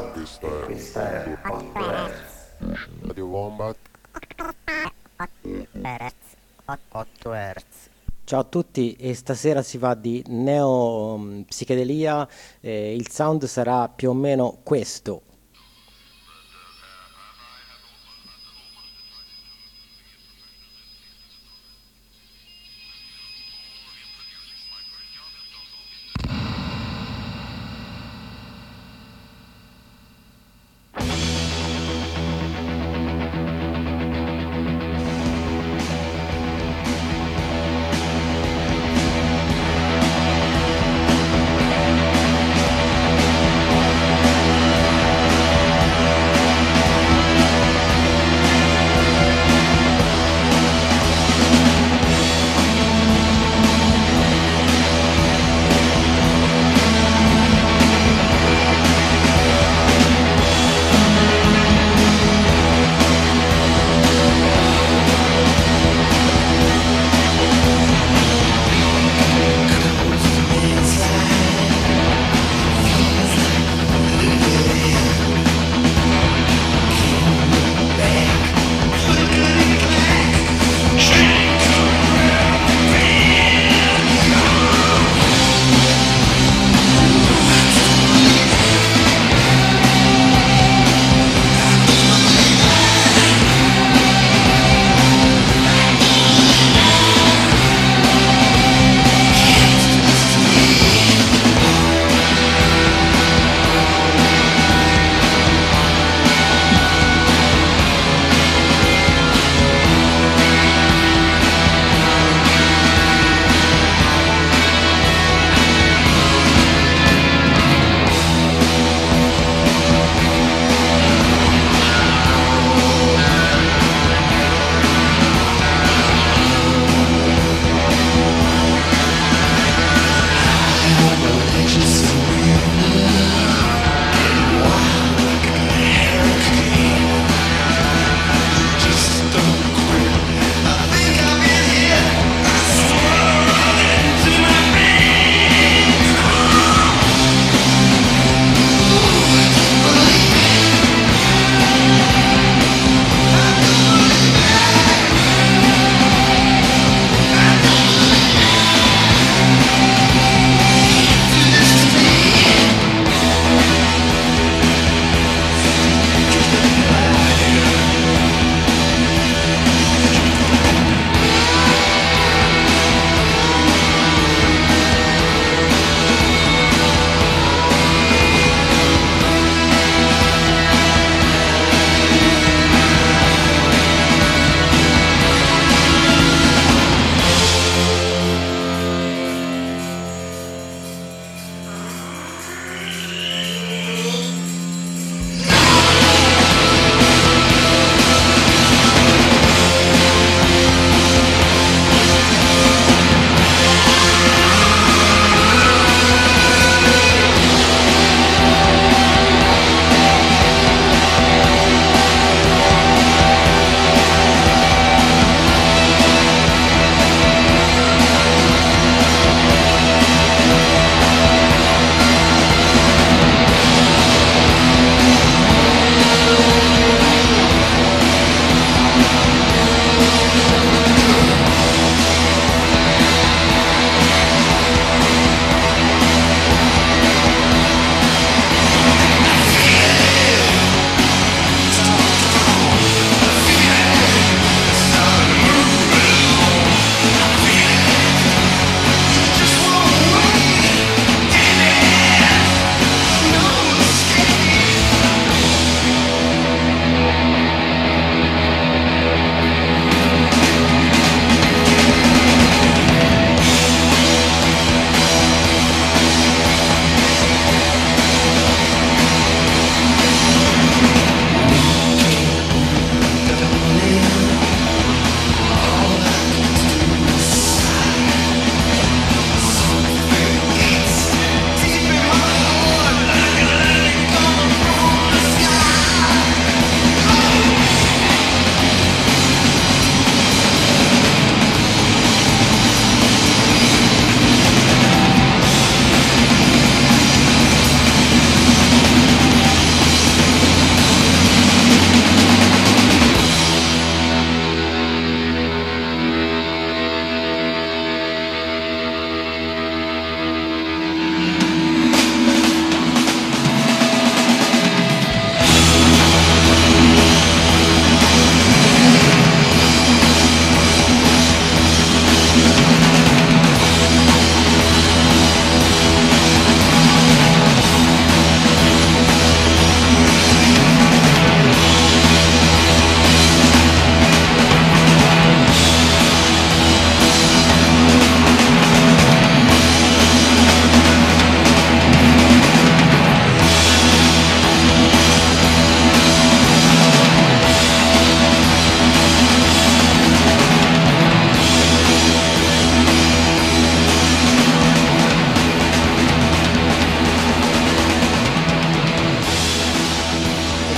Questa è 8 Hz. Radio Wombat. 8 Hz. Ciao a tutti, e stasera si va di neo psichedelia, il sound sarà più o meno questo.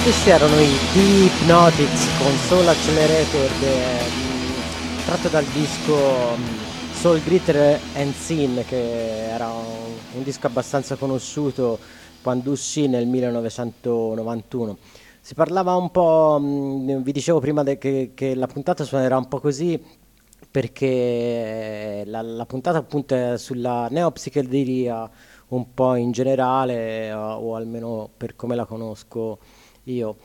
Questi erano i The Hypnotics con Soul Accelerator, tratto dal disco Soul Glitter and Sin, che era un disco abbastanza conosciuto quando uscì nel 1991. Si parlava un po', vi dicevo prima che la puntata suonerà un po' così perché la puntata appunto è sulla neopsichedelia un po' in generale, o almeno per come la conosco io.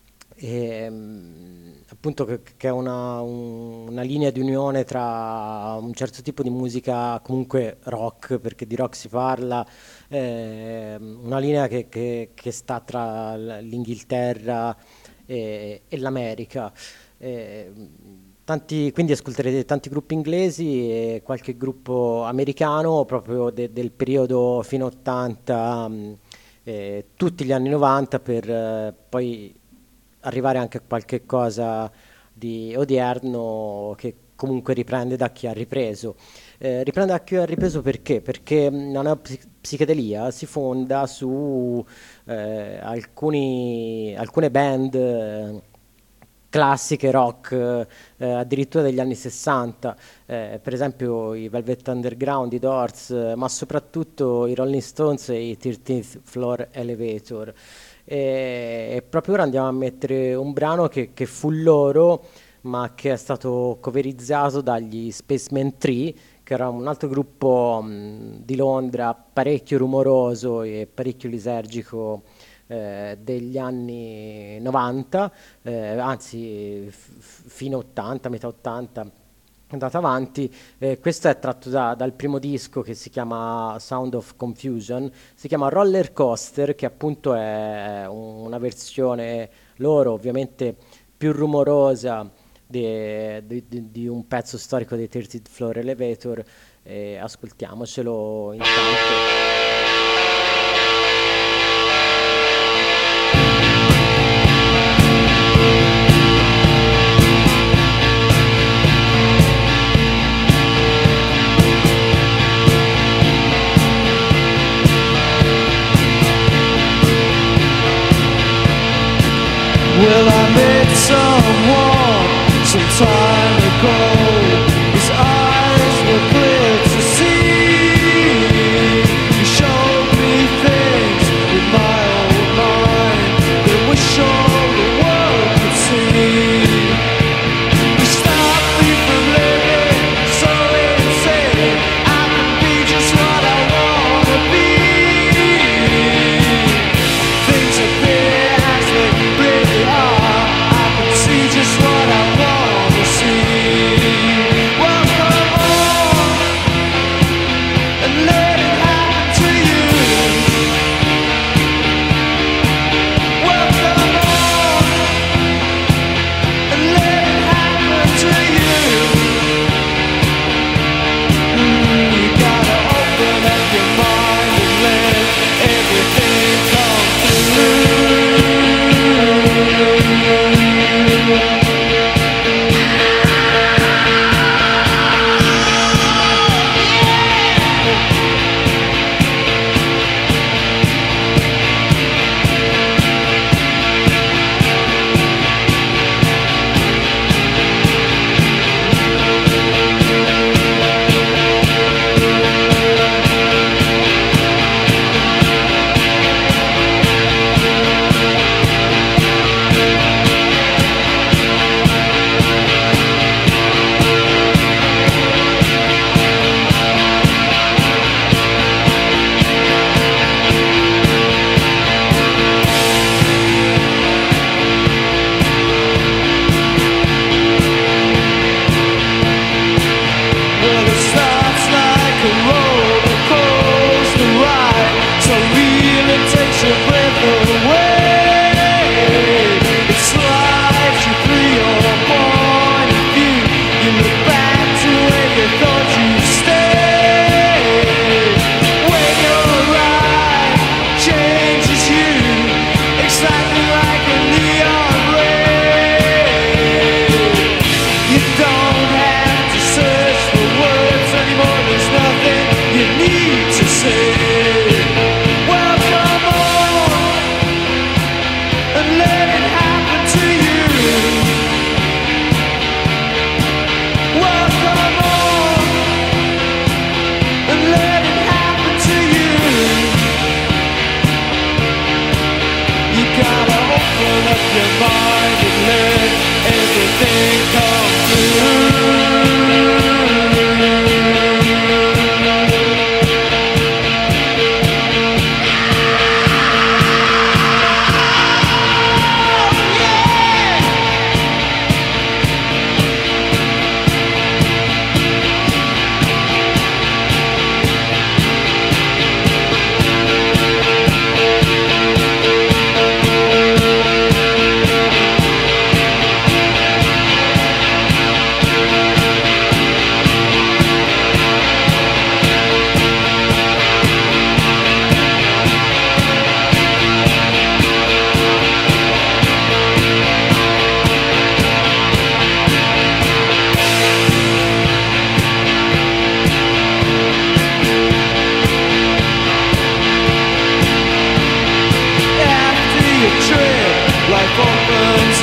Appunto che è una linea di unione tra un certo tipo di musica, comunque rock, perché di rock si parla, una linea che sta tra l'Inghilterra e l'America. Eh, quindi ascolterete tanti gruppi inglesi e qualche gruppo americano proprio del periodo fino 80, tutti gli anni 90, per poi arrivare anche a qualche cosa di odierno che comunque riprende da chi ha ripreso. Riprende da chi ha ripreso perché? Perché la neopsichedelia si fonda su alcune band classiche rock, addirittura degli anni 60, per esempio i Velvet Underground, i Doors, ma soprattutto i Rolling Stones e i 13th Floor Elevator. E proprio ora andiamo a mettere un brano che fu loro, ma che è stato coverizzato dagli Spaceman 3, che era un altro gruppo di Londra parecchio rumoroso e parecchio lisergico, degli anni 90, anzi fino 80, metà 80, andata avanti. Questo è tratto dal primo disco che si chiama Sound of Confusion, si chiama Roller Coaster, che appunto è una versione loro ovviamente più rumorosa di un pezzo storico dei 30th Floor Elevator. Ascoltiamocelo intanto. Well, I met someone some time ago. His eyes were clear to see. He showed me things in my own mind that was sure the world could see. He stopped me from living so insane. I can be just what I wanna be. Things are there as they really are. I can see just what I wanna see. Well, come on and let it happen to you. Well, come on and let it happen to you. You gotta open up your mind and let everything come through.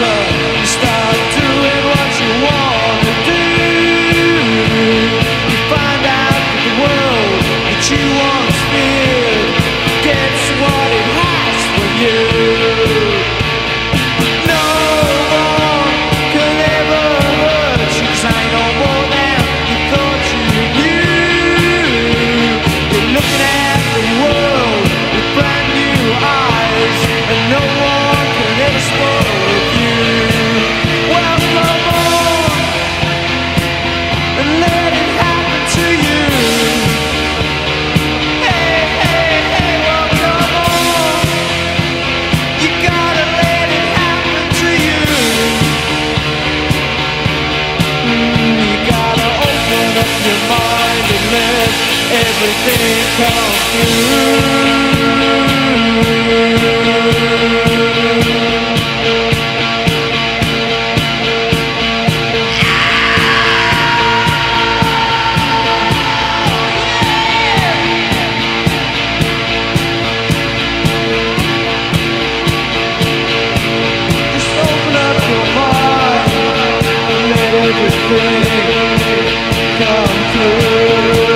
answer. You start doing what you want to do. You find out that the world that you once feared gets what it has for you. No one can ever hurt you, 'cause I know more than you thought you knew. You're looking at the world with brand new eyes, and no one can ever spoil you. Well, come on and let it happen to you. Hey, hey, hey, well, come on. You gotta let it happen to you. You gotta open up your mind and let everything come through. Just open up your mind and let everything come through.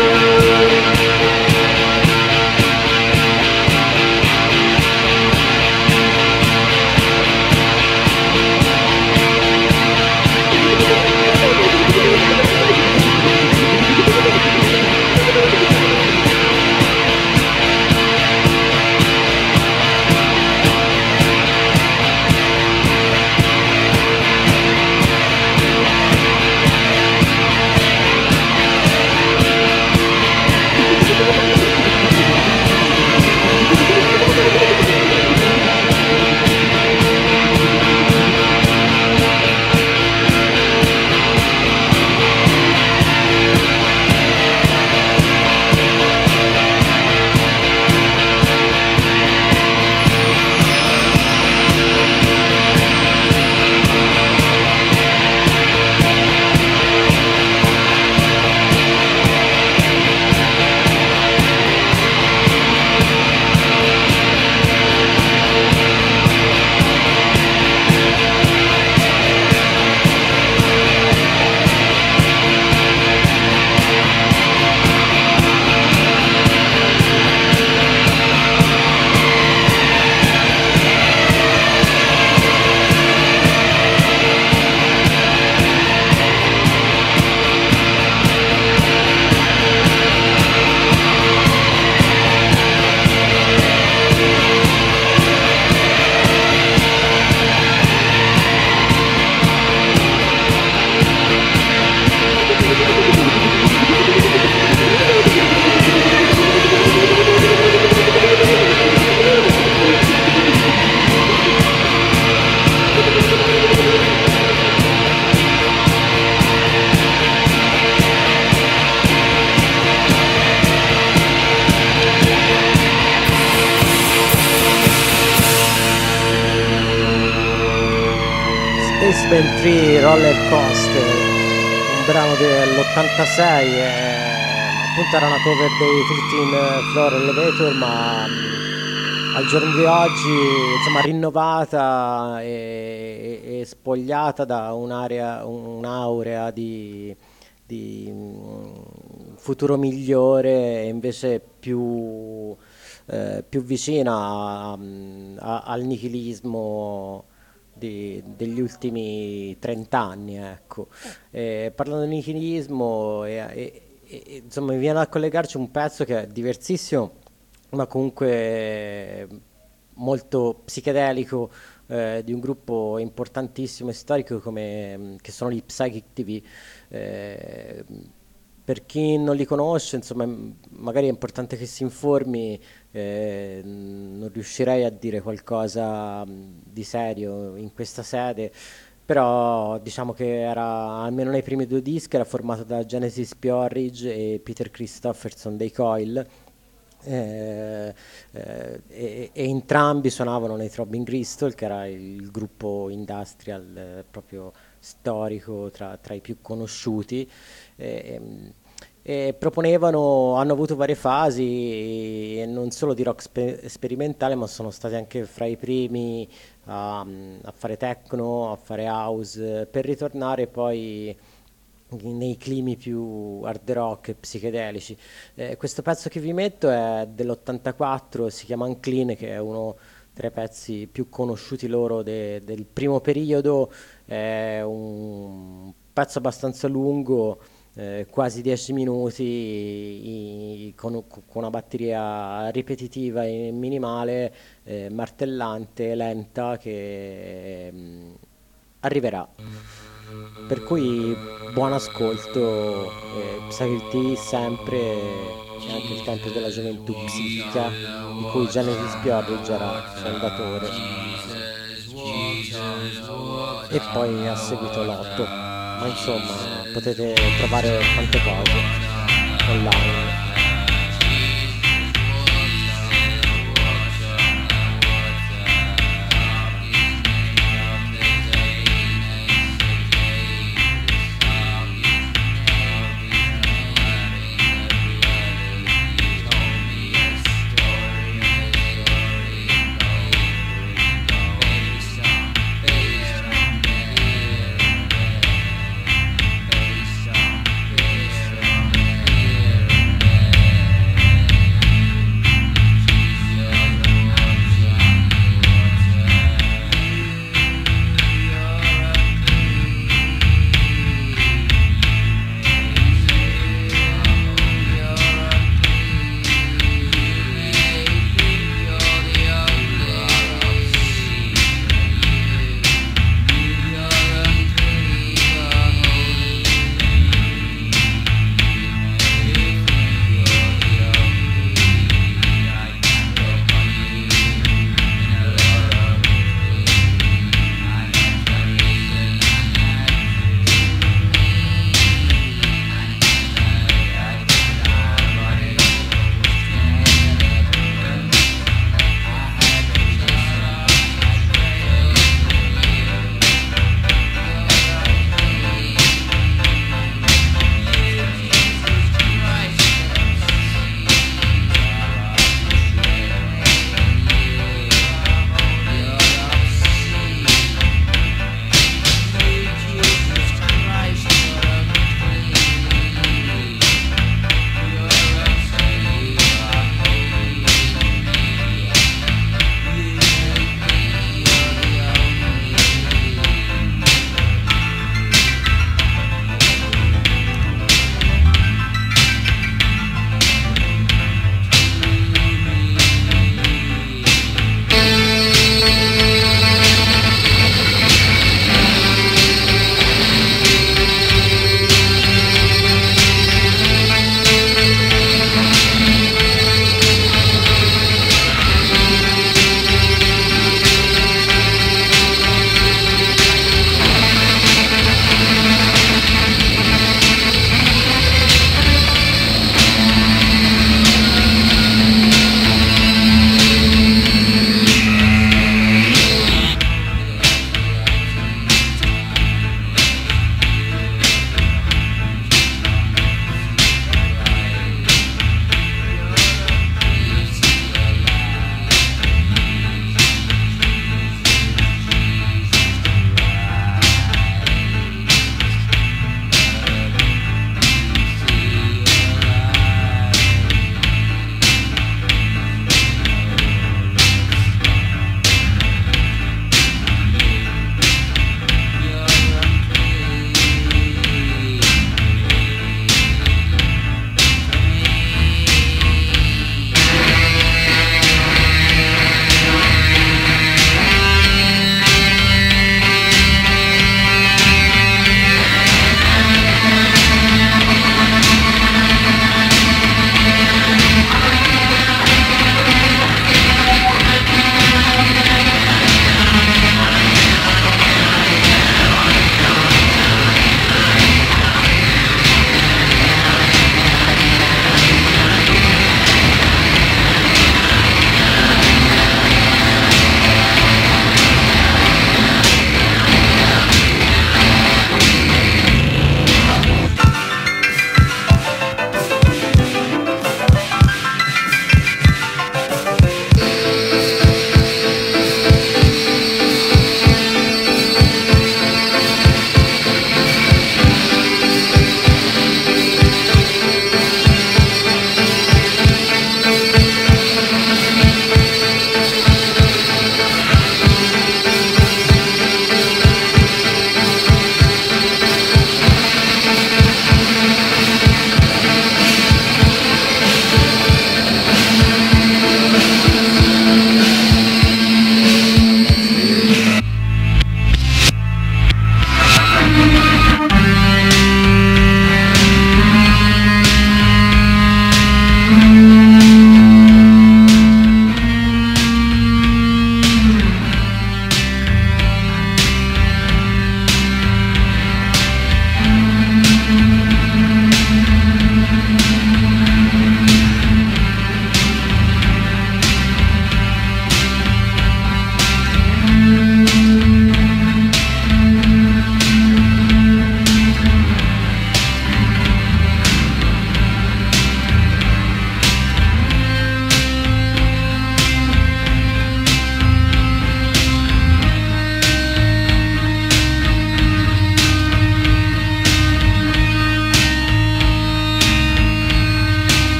Spaceman 3 Roller Coaster, un brano dell'86, appunto era una cover dei 13 Floor Elevator, ma al giorno di oggi insomma rinnovata e spogliata da un'aurea di futuro migliore e invece più vicina al nichilismo degli ultimi 30 anni, ecco. Parlando di nichilismo, insomma, mi viene a collegarci un pezzo che è diversissimo, ma comunque molto psichedelico, di un gruppo importantissimo e storico che sono gli Psychic TV. Per chi non li conosce, insomma, magari è importante che si informi, non riuscirei a dire qualcosa di serio in questa sede, però diciamo che era, almeno nei primi due dischi, era formato da Genesis P-Orridge e Peter Christopherson dei Coil, e entrambi suonavano nei Throbbing Gristle, che era il gruppo industrial proprio storico tra i più conosciuti. e hanno avuto varie fasi, e non solo di rock sperimentale, ma sono stati anche fra i primi a fare techno, a fare house, per ritornare poi nei climi più hard rock e psichedelici. Questo pezzo che vi metto è dell'84, si chiama Unclean, che è uno tra i pezzi più conosciuti loro del primo periodo. È un pezzo abbastanza lungo, quasi 10 minuti, con una batteria ripetitiva e minimale, martellante, lenta, che arriverà. Per cui buon ascolto, Psychic sempre, e anche il tempo della gioventù psichica, di cui Genesis Porridge era fondatore. E poi ha seguito Lotto, ma insomma potete trovare tante cose online.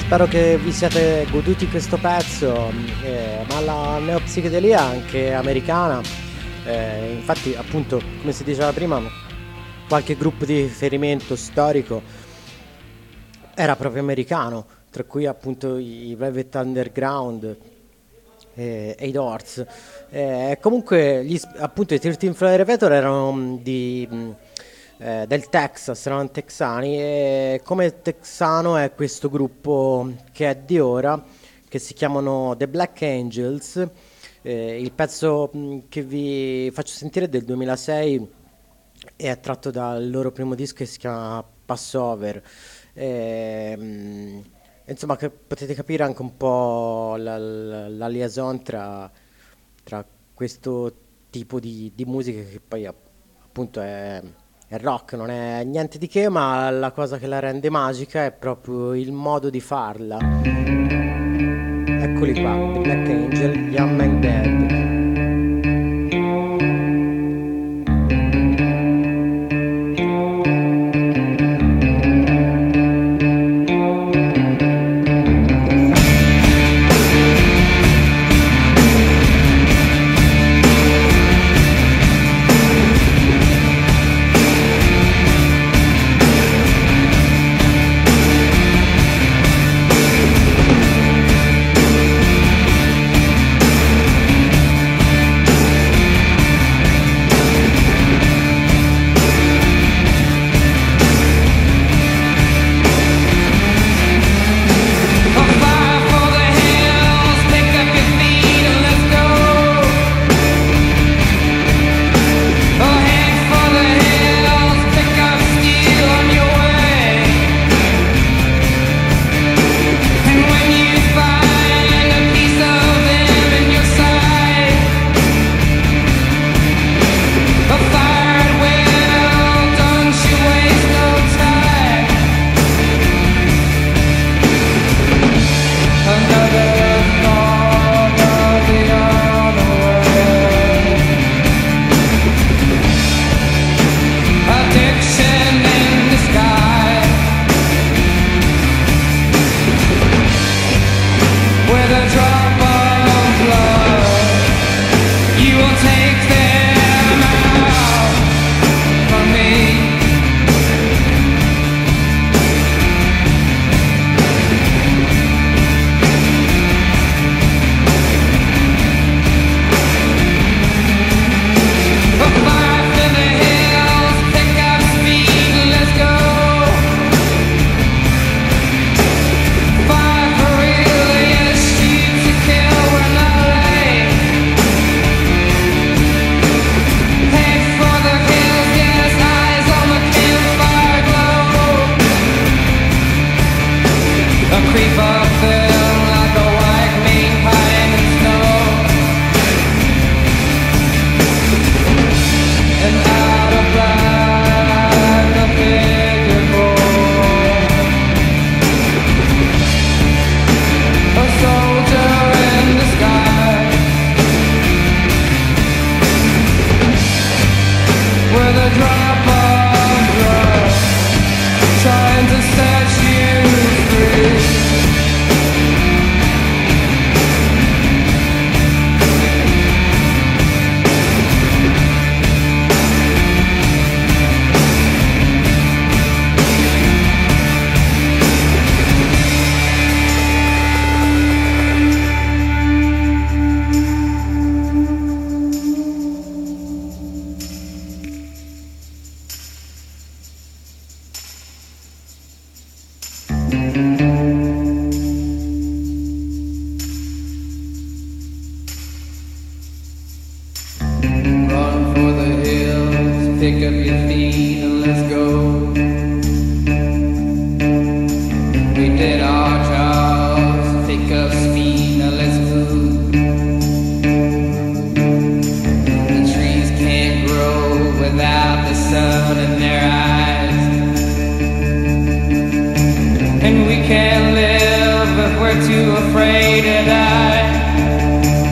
Spero che vi siate goduti questo pezzo, ma la neopsichedelia anche americana, infatti appunto come si diceva prima, qualche gruppo di riferimento storico era proprio americano, tra cui appunto i Velvet Underground e i Doors. Comunque appunto i 13 Floor Elevator erano del Texas, erano texani, e come texano è questo gruppo che è di ora, che si chiamano The Black Angels. Il pezzo che vi faccio sentire è del 2006 e è tratto dal loro primo disco che si chiama Passover. Insomma, che potete capire anche un po' la liaison tra questo tipo di musica, che poi appunto è rock, non è niente di che, ma la cosa che la rende magica è proprio il modo di farla. Eccoli qua, The Black Angel, Young Man Dead.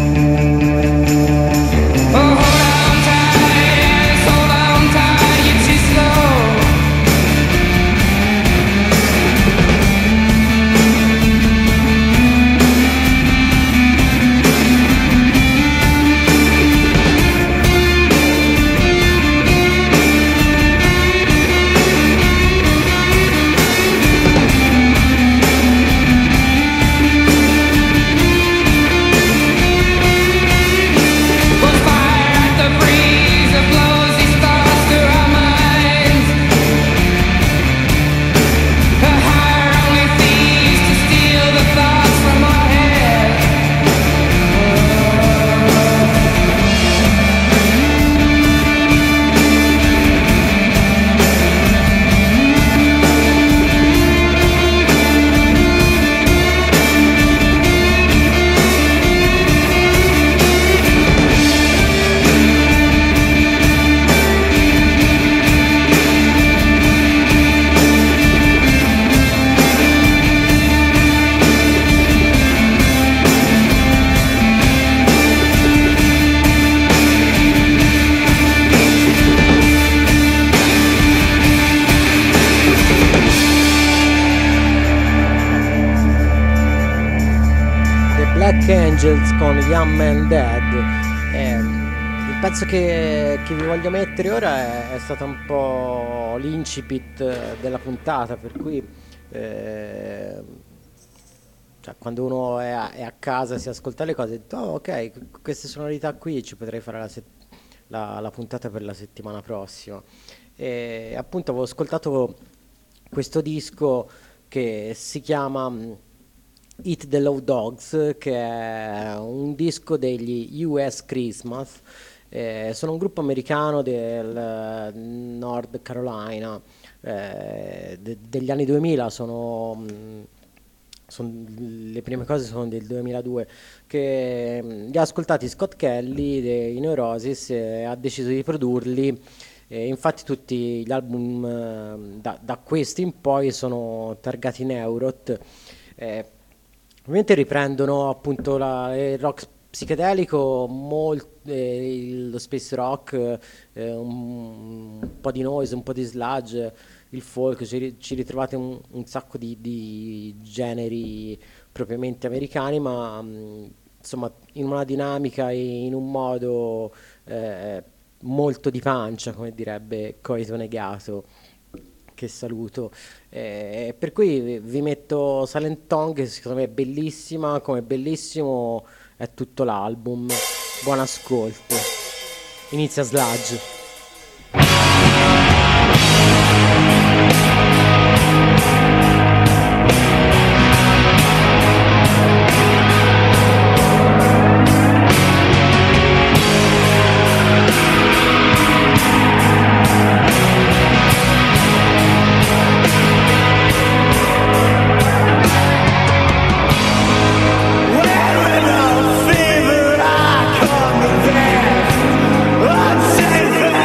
Hold on tight, you Angels con Young Man Dead. Il pezzo che vi voglio mettere ora è stato un po' l'incipit della puntata, per cui cioè, quando uno è a casa, si ascolta le cose, oh, ok, queste sonorità qui ci potrei fare la puntata per la settimana prossima. E appunto avevo ascoltato questo disco che si chiama Eat the Low Dogs, che è un disco degli US Christmas. Sono un gruppo americano del North Carolina, degli anni 2000, le prime cose sono del 2002, che li ha ascoltati Scott Kelly dei Neurosis e ha deciso di produrli. Infatti tutti gli album da questo in poi sono targati Neurot. Ovviamente riprendono appunto il rock psichedelico, lo space rock, un po' di noise, un po' di sludge, il folk, ci ritrovate un sacco di generi propriamente americani, ma insomma in una dinamica e in un modo molto di pancia, come direbbe Coito Negato, che saluto. Per cui vi metto Silent Tongue, che secondo me è bellissima, come bellissimo è tutto l'album. Buon ascolto. Inizia Sludge. Fever, I come to death. Unsafe.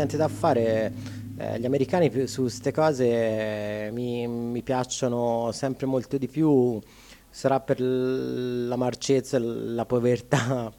niente da fare, gli americani su queste cose mi piacciono sempre molto di più, sarà per la marcezza, la povertà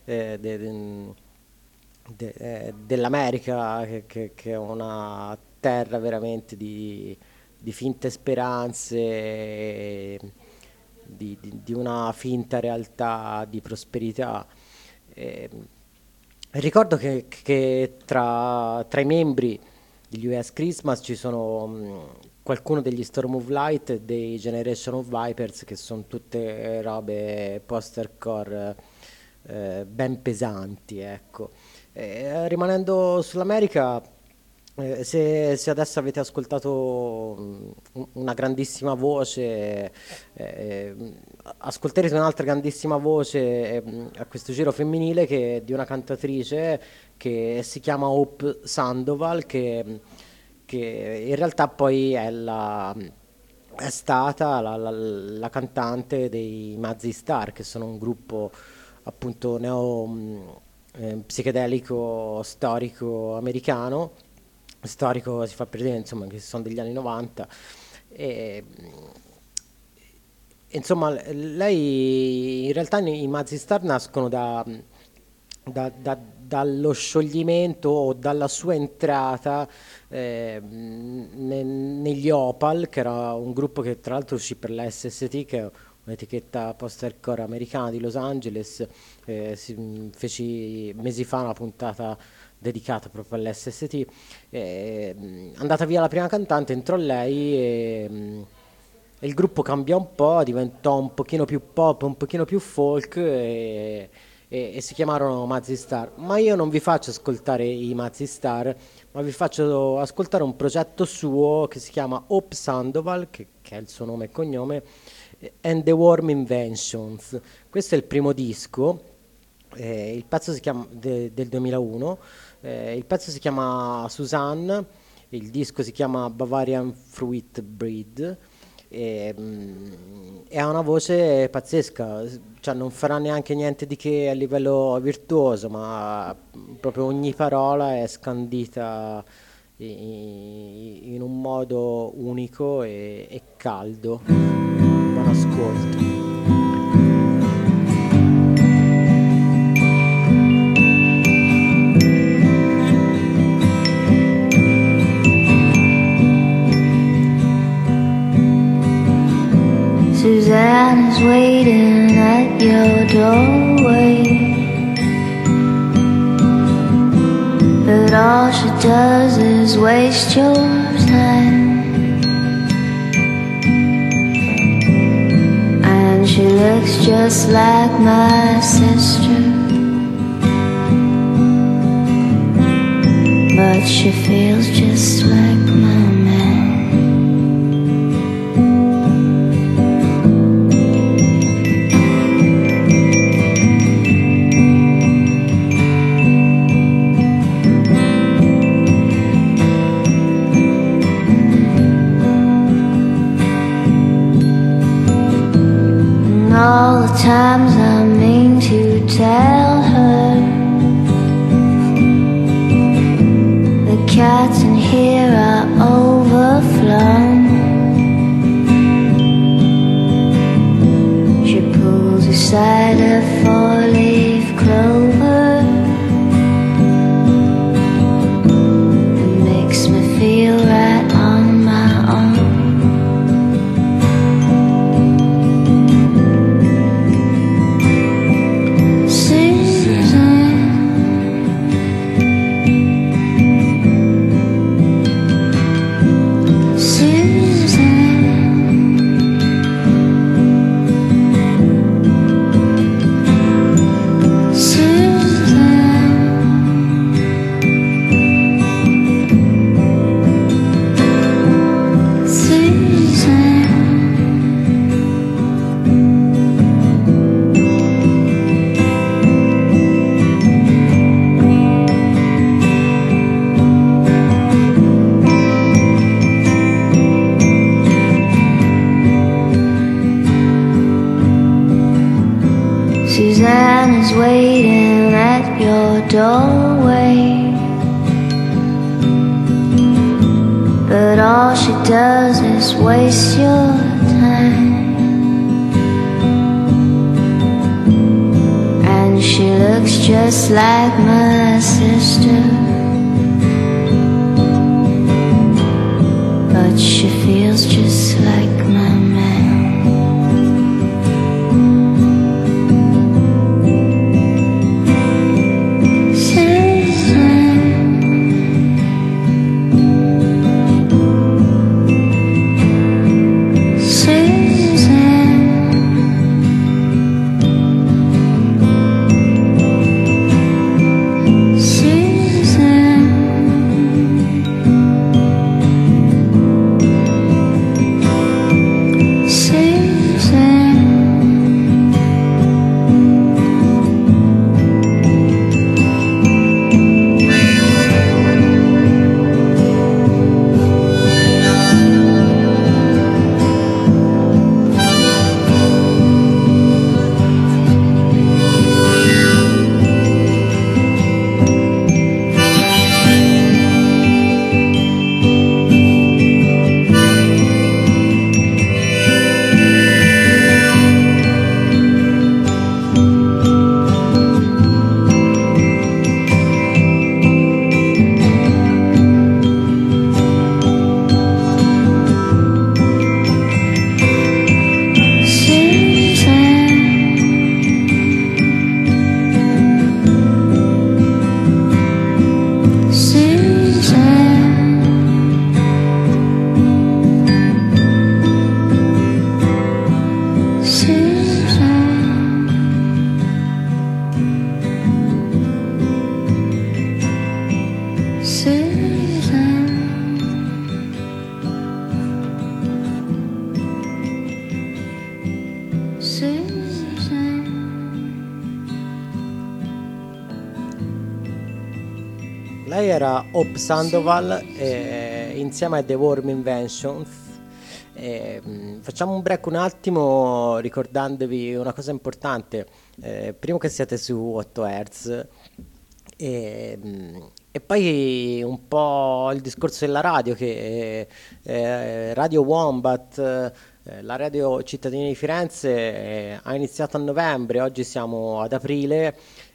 dell'America, che è una terra veramente di finte speranze, di una finta realtà di prosperità. Eh, Ricordo che tra i membri degli US Christmas ci sono qualcuno degli Storm of Light e dei Generation of Vipers, che sono tutte robe post-hardcore ben pesanti, ecco. Rimanendo sull'America, se adesso avete ascoltato una grandissima voce, ascolterete un'altra grandissima voce a questo giro femminile, di una cantatrice che si chiama Hope Sandoval, che in realtà poi è stata la cantante dei Mazzy Star, che sono un gruppo appunto psichedelico storico americano. Storico si fa per dire, insomma, che sono degli anni 90. E, insomma, lei in realtà i Mazzy Star nascono dallo scioglimento o dalla sua entrata negli Opal, che era un gruppo che tra l'altro uscì per la SST, che è un'etichetta post-hardcore americana di Los Angeles. Feci mesi fa una puntata dedicata proprio all'SST. Andata via la prima cantante, entrò lei e il gruppo cambiò un po', diventò un pochino più pop, un pochino più folk, e si chiamarono Mazzy Star. Ma io non vi faccio ascoltare i Mazzy Star, ma vi faccio ascoltare un progetto suo che si chiama Hope Sandoval, che è il suo nome e cognome, and the Warm Inventions. Questo è il primo disco, il pezzo si chiama del 2001, il pezzo si chiama Suzanne, il disco si chiama Bavarian Fruit Breed, e ha una voce pazzesca, cioè non farà neanche niente di che a livello virtuoso, ma proprio ogni parola è scandita in un modo unico e caldo. Buon ascolto. Suzanne is waiting at your doorway, but all she does is waste your time. And she looks just like my sister, but she feels just like my man. All the times I mean to tell her the cats in here are overflown. She pulls aside a four-leaf clover and makes me feel right on my own. Suzanne is waiting at your doorway, she does is waste your time. And she looks just like my sister, but she feels just like my man. Lei era Hope Sandoval insieme a The Worm Inventions. Facciamo un break un attimo ricordandovi una cosa importante. Primo che siete su 8 Hz e poi un po' il discorso della radio, che Radio Wombat, la radio cittadina di Firenze, ha iniziato a novembre, oggi siamo ad aprile.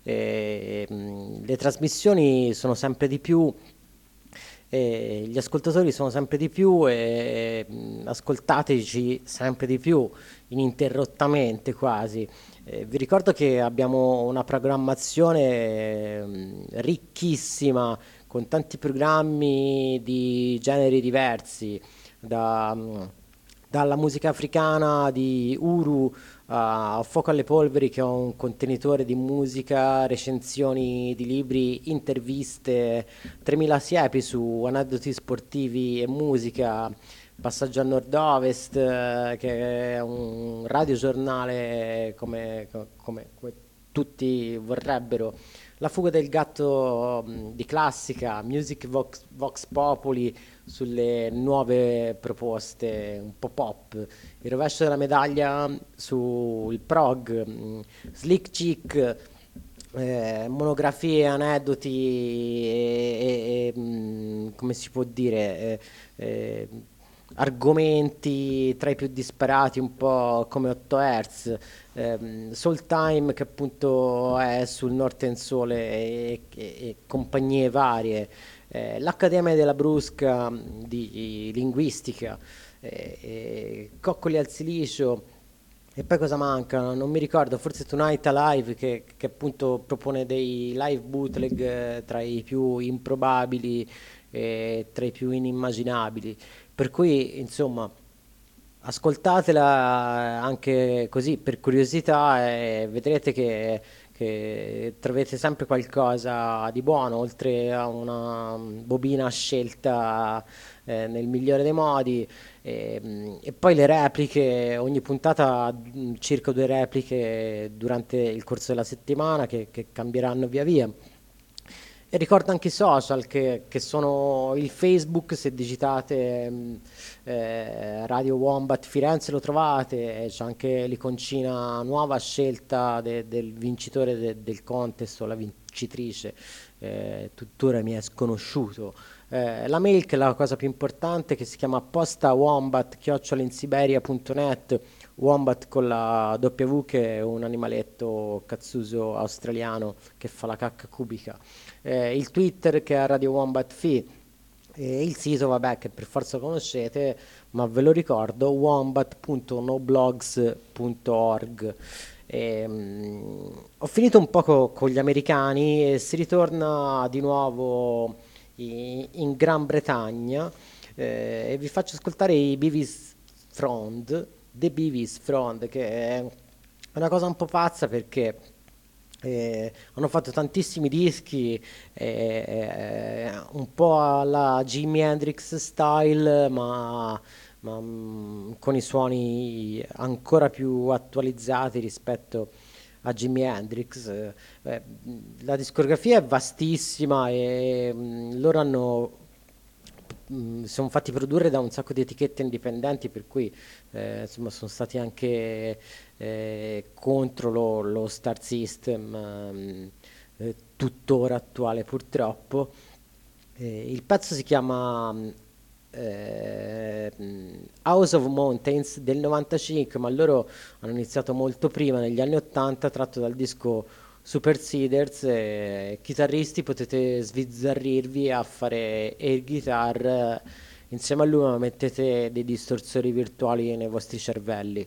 Le trasmissioni sono sempre di più, gli ascoltatori sono sempre di più e ascoltateci sempre di più, ininterrottamente quasi. Vi ricordo che abbiamo una programmazione ricchissima, con tanti programmi di generi diversi, dalla musica africana di Uru a Fuoco alle Polveri, che è un contenitore di musica, recensioni di libri, interviste, 3000 siepi su aneddoti sportivi e musica, Passaggio a Nord-Ovest, che è un radiogiornale come tutti vorrebbero, La fuga del gatto di Classica, Music Vox Populi sulle nuove proposte un po' pop, Il rovescio della medaglia sul prog, Slick Chick, monografie, aneddoti come si può dire, argomenti tra i più disparati, un po' come 8 Hz, Soul Time, che appunto è sul Norten Sole e compagnie varie, l'Accademia della Brusca di linguistica, Coccoli al Silicio. E poi cosa manca? Non mi ricordo, forse Tonight Alive, che appunto propone dei live bootleg tra i più improbabili e tra i più inimmaginabili. Per cui, insomma, ascoltatela anche così per curiosità e vedrete che troverete sempre qualcosa di buono, oltre a una bobina scelta nel migliore dei modi. E poi le repliche, ogni puntata ha circa 2 repliche durante il corso della settimana che cambieranno via via. E ricordo anche i social che sono il Facebook, se digitate Radio Wombat Firenze lo trovate, c'è anche l'iconcina nuova scelta del vincitore del contest o la vincitrice, tuttora mi è sconosciuto. La mail, che è la cosa più importante, che si chiama postawombat@insiberia.net, wombat con la W, che è un animaletto cazzuso australiano che fa la cacca cubica. Il Twitter, che è Radio Wombat Fi, e il sito, vabbè, che per forza conoscete, ma ve lo ricordo, wombat.noblogs.org. Ho finito un poco con gli americani e si ritorna di nuovo in Gran Bretagna, e vi faccio ascoltare i Beavis Frond, The Beavis Frond, che è una cosa un po' pazza, perché hanno fatto tantissimi dischi, un po' alla Jimi Hendrix style, ma con i suoni ancora più attualizzati rispetto a Jimi Hendrix. La discografia è vastissima e loro sono fatti produrre da un sacco di etichette indipendenti, per cui insomma sono stati anche contro lo Star System, tuttora attuale purtroppo. Il pezzo si chiama House of Mountains del 95, ma loro hanno iniziato molto prima, negli anni 80, tratto dal disco Super Seeders. Chitarristi, potete sbizzarrirvi a fare air guitar insieme a lui, ma mettete dei distorsori virtuali nei vostri cervelli.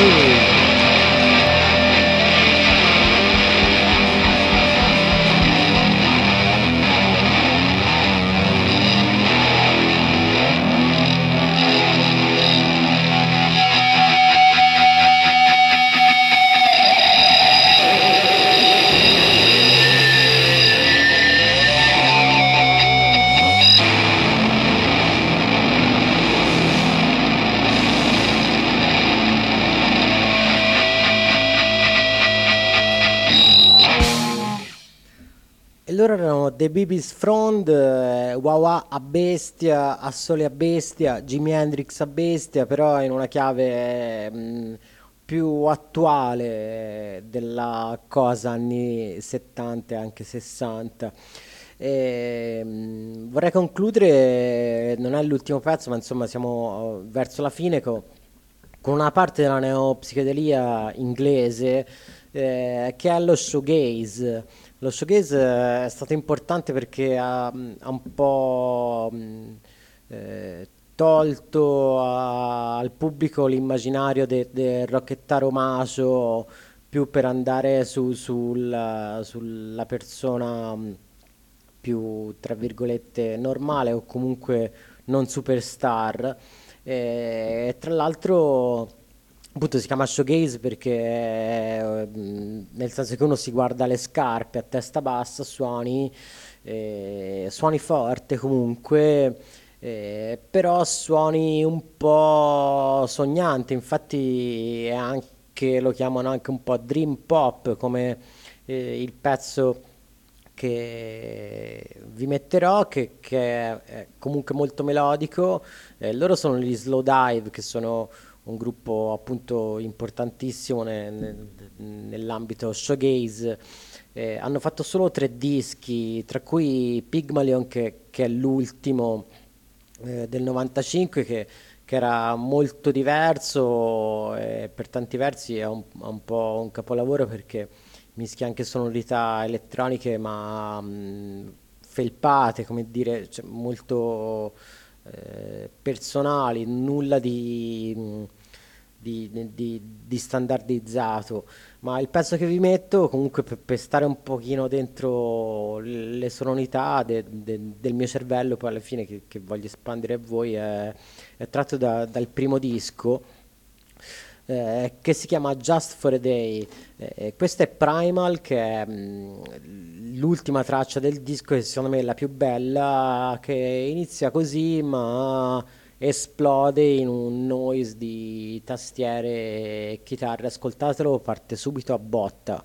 Believe. E loro erano The Beebies Frond, Wah a bestia, Assoli a bestia, Jimi Hendrix a bestia, però in una chiave più attuale della cosa anni 70 e anche 60. Vorrei concludere, non è l'ultimo pezzo, ma insomma siamo verso la fine con una parte della neopsichedelia inglese che è lo shoegaze. Lo shoegaze è stato importante perché ha un po' tolto al pubblico l'immaginario del rockettaro macio più per andare sulla persona più, tra virgolette, normale o comunque non superstar. Tra l'altro, appunto, si chiama showgaze perché, nel senso che uno si guarda le scarpe a testa bassa, suoni forte comunque, però suoni un po' sognanti. Infatti lo chiamano anche un po' dream pop, come il pezzo che vi metterò, che è comunque molto melodico. Loro sono gli Slow Dive, che sono un gruppo appunto importantissimo nell'ambito shoegaze. Hanno fatto solo 3 dischi, tra cui Pygmalion, che è l'ultimo del 95, che era molto diverso e per tanti versi è un po' un capolavoro, perché mischia anche sonorità elettroniche ma felpate, come dire, cioè, molto personali, nulla di standardizzato. Ma il pezzo che vi metto, comunque, per stare un pochino dentro le sonorità del mio cervello, poi alla fine che voglio espandere a voi, è tratto dal primo disco, che si chiama Just for a Day. Questa è Primal, che è l'ultima traccia del disco, e secondo me è la più bella, che inizia così ma esplode in un noise di tastiere e chitarre. Ascoltatelo, parte subito a botta.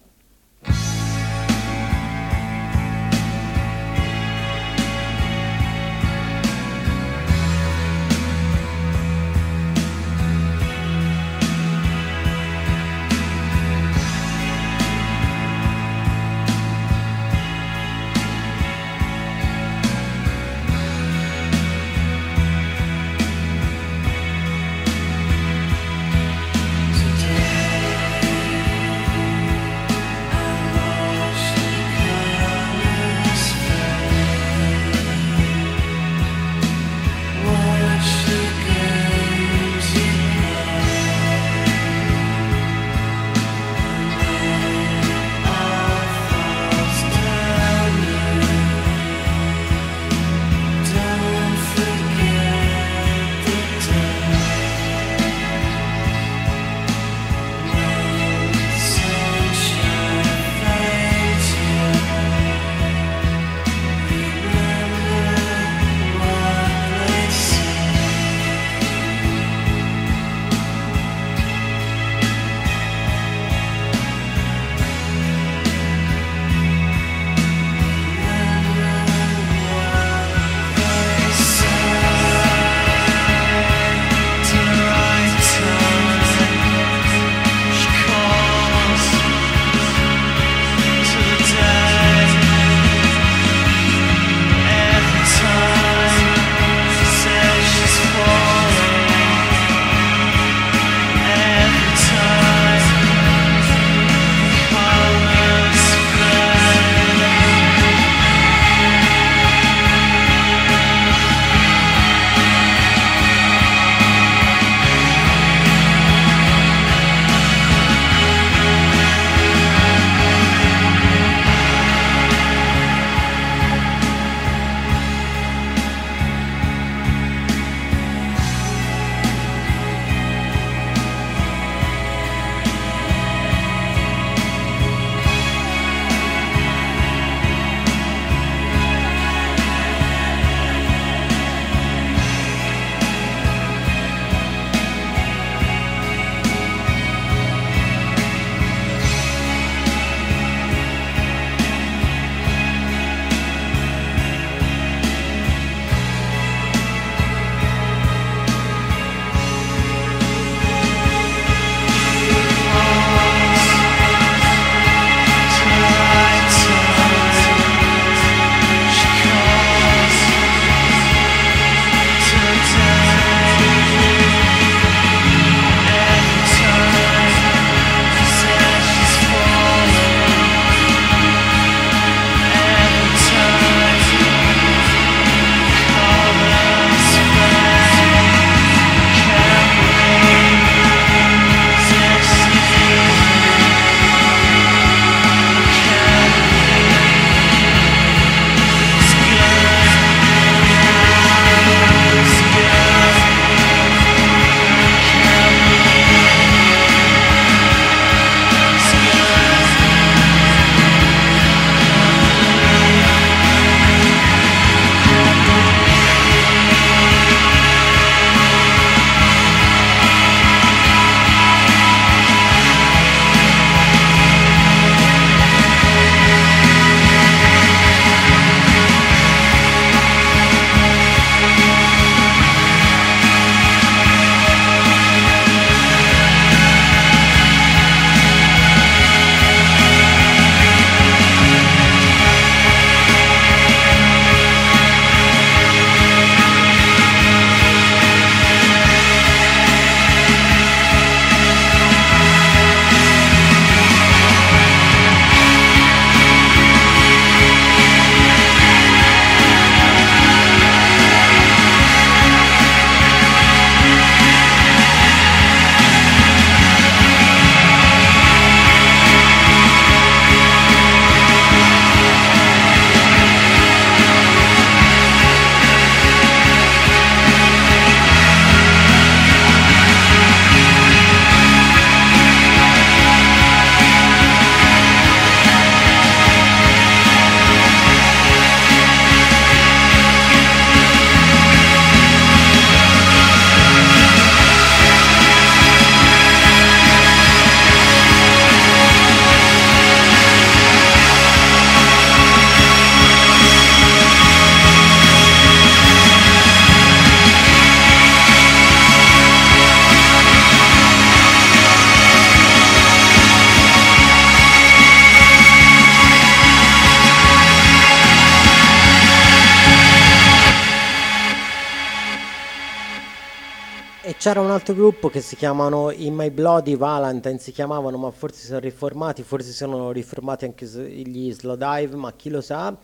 C'era un altro gruppo che si chiamano In My Bloody Valentine, si chiamavano, ma forse si sono riformati, forse sono riformati anche gli Slowdive, ma chi lo sa.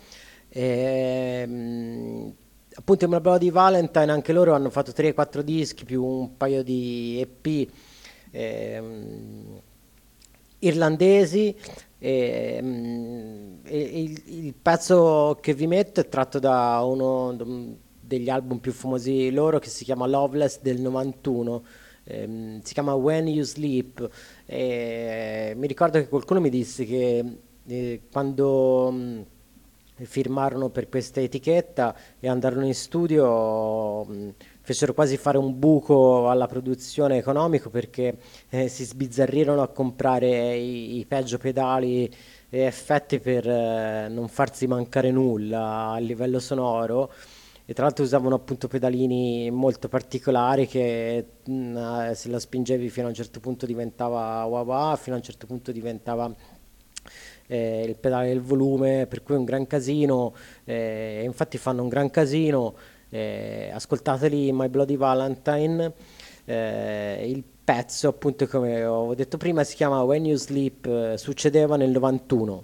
Appunto In My Bloody Valentine, anche loro hanno fatto 3-4 dischi più un paio di EP irlandesi. Il pezzo che vi metto è tratto da uno degli album più famosi loro, che si chiama Loveless del 91. Si chiama When You Sleep. Mi ricordo che qualcuno mi disse che quando firmarono per questa etichetta e andarono in studio, fecero quasi fare un buco alla produzione economico, perché si sbizzarrirono a comprare i peggio pedali e effetti per non farsi mancare nulla a livello sonoro. E tra l'altro usavano appunto pedalini molto particolari che se la spingevi fino a un certo punto diventava wah wah, fino a un certo punto diventava il pedale del volume, per cui un gran casino. Infatti fanno un gran casino. Ascoltateli My Bloody Valentine. Il pezzo, appunto, come ho detto prima, si chiama When You Sleep. Succedeva nel 91.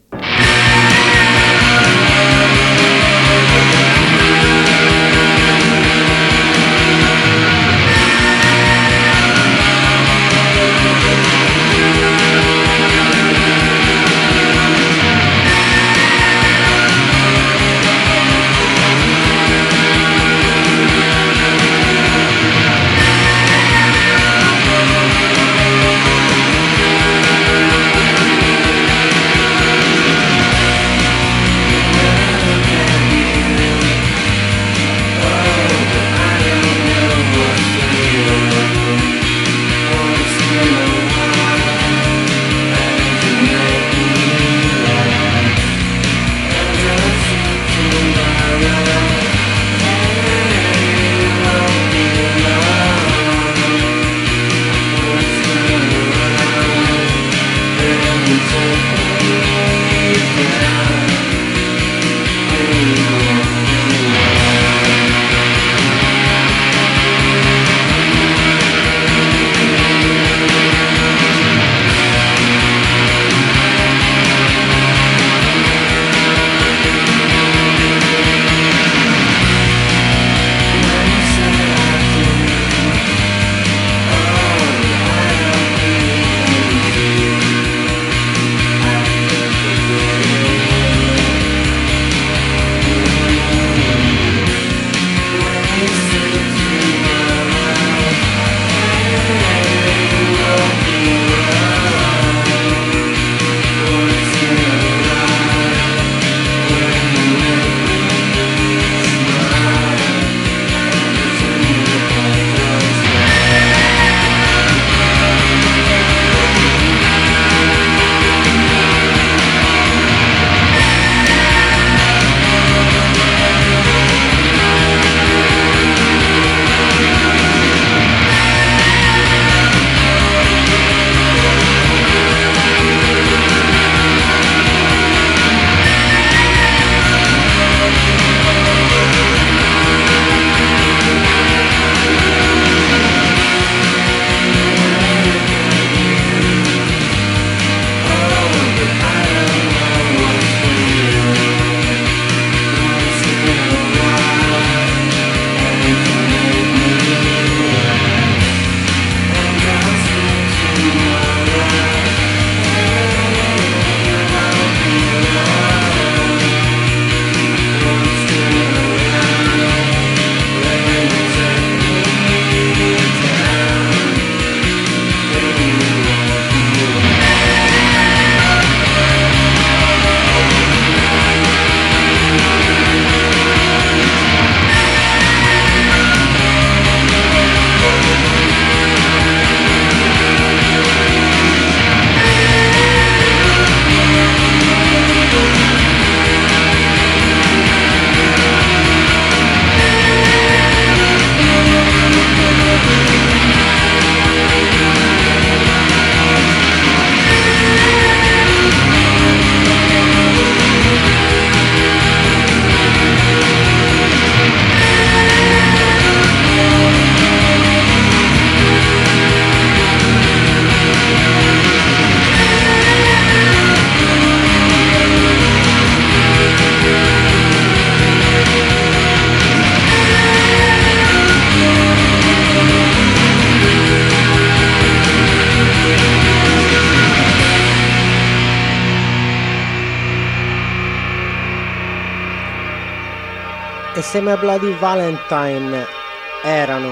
Insieme a Bloody Valentine erano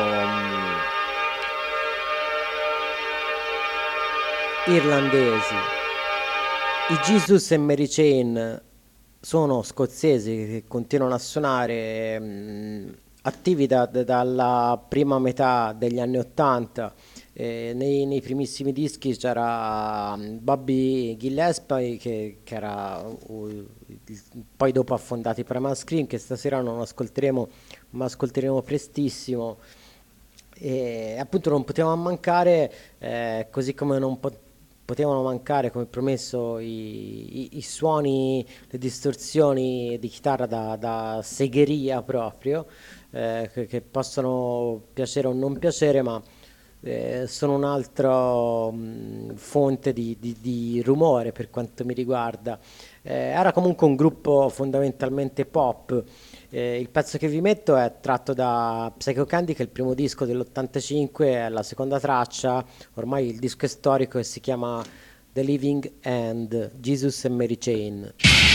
irlandesi. I Jesus e Mary Chain sono scozzesi che continuano a suonare, attivi dalla prima metà degli anni '80. Nei primissimi dischi c'era Bobby Gillespie che era poi dopo ha fondato i Primal Scream, che stasera non ascolteremo, ma ascolteremo prestissimo. E appunto non potevano mancare, così come non potevano mancare, come promesso, i suoni, le distorsioni di chitarra da segheria proprio, che possono piacere o non piacere, ma sono un'altra fonte di rumore per quanto mi riguarda. Era comunque un gruppo fondamentalmente pop. Il pezzo che vi metto è tratto da Psycho Candy, che è il primo disco dell'85, è la seconda traccia, ormai il disco è storico e si chiama The Living End, Jesus e Mary Chain.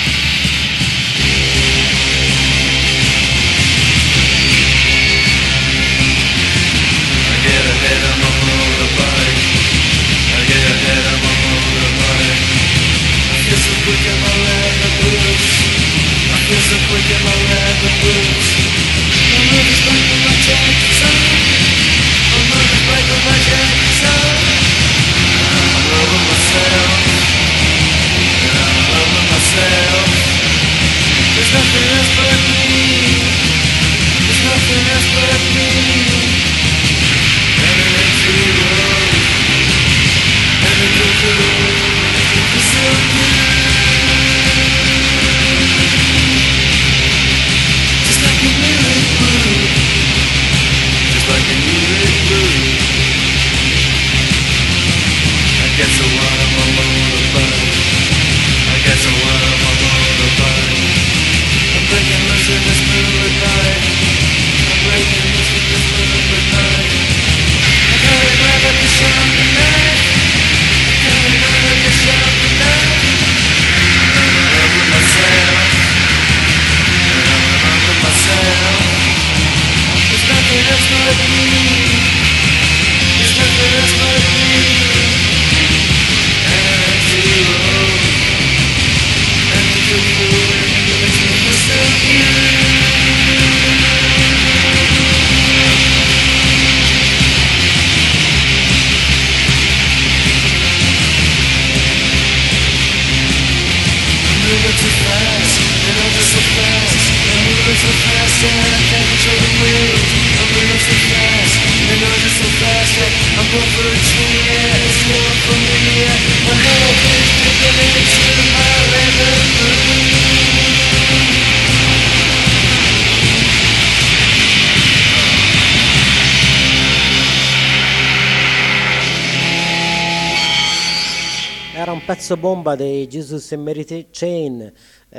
Era un pezzo bomba dei Jesus e Mary Chain.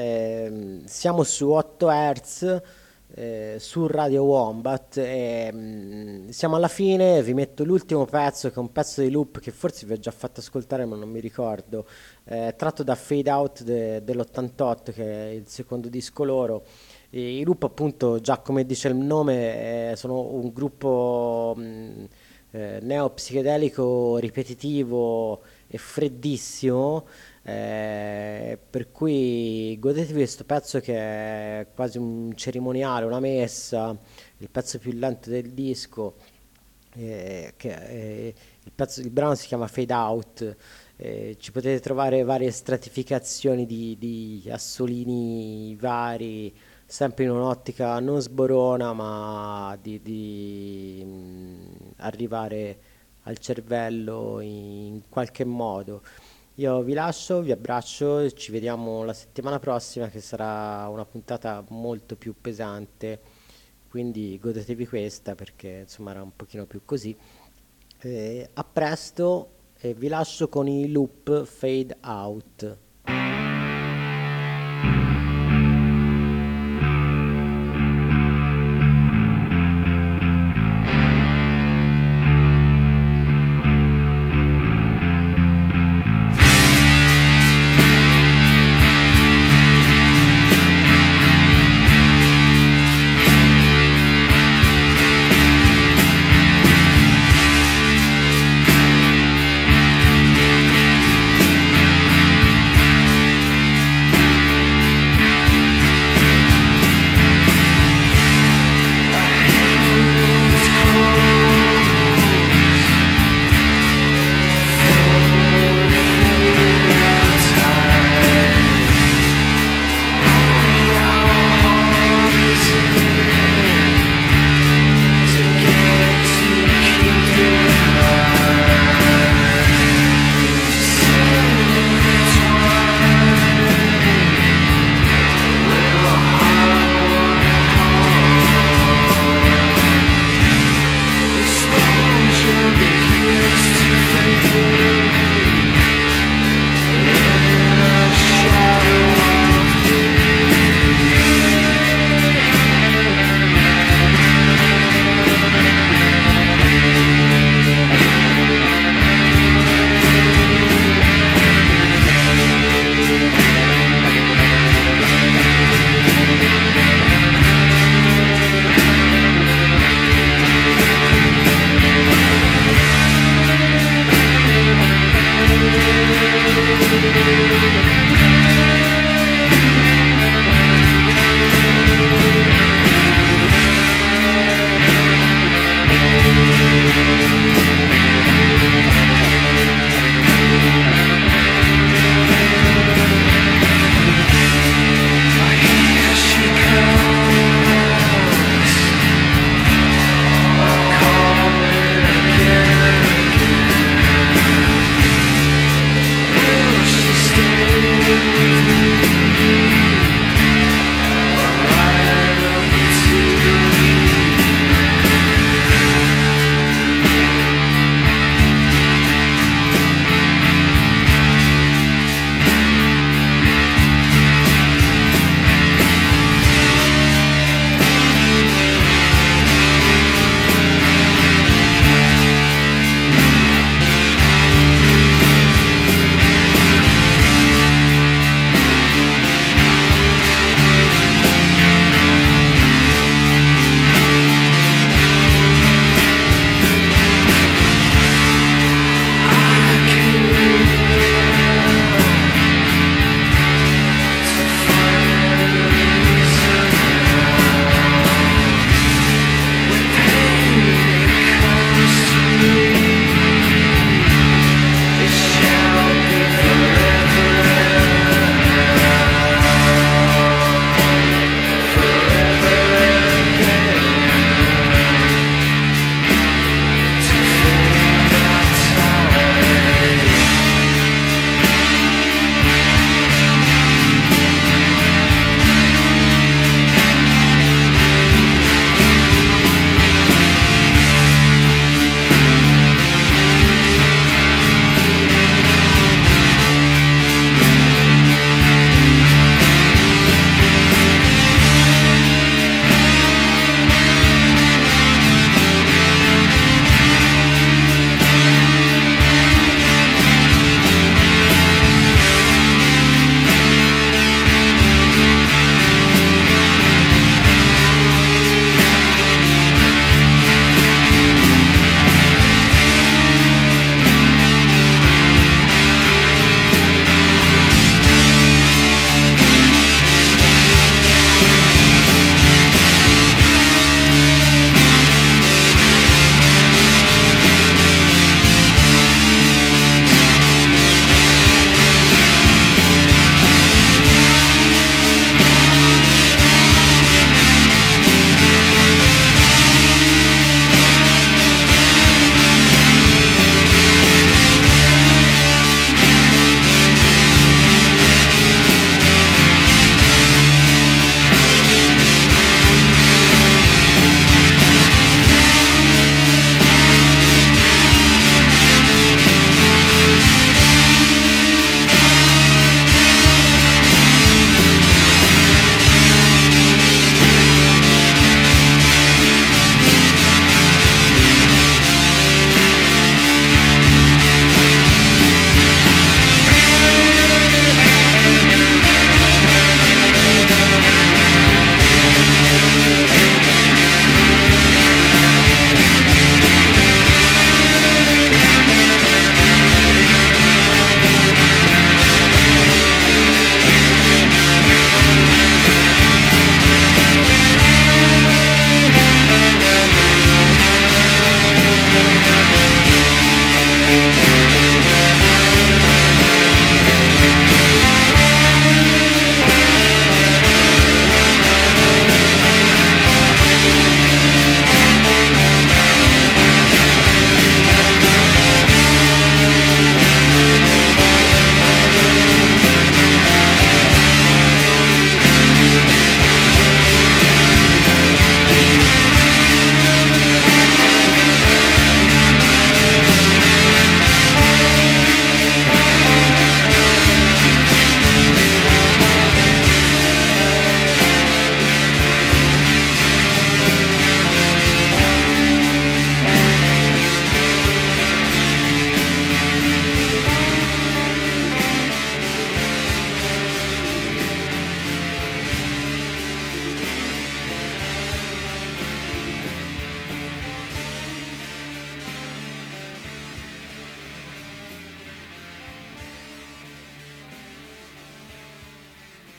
Siamo su 8 Hz, su Radio Wombat, siamo alla fine. Vi metto l'ultimo pezzo, che è un pezzo di Loop che forse vi ho già fatto ascoltare ma non mi ricordo, tratto da Fade Out dell'88, che è il secondo disco loro. I Loop, appunto, già come dice il nome, sono un gruppo neo-psichedelico, ripetitivo e freddissimo, per cui godetevi questo pezzo che è quasi un cerimoniale, una messa, il pezzo più lento del disco, il brano si chiama Fade Out. Ci potete trovare varie stratificazioni di assolini vari, sempre in un'ottica non sborona, ma di arrivare al cervello in qualche modo. Io vi lascio, vi abbraccio, ci vediamo la settimana prossima, che sarà una puntata molto più pesante, quindi godetevi questa, perché insomma era un pochino più così. A presto, e vi lascio con i Loop Fade Out.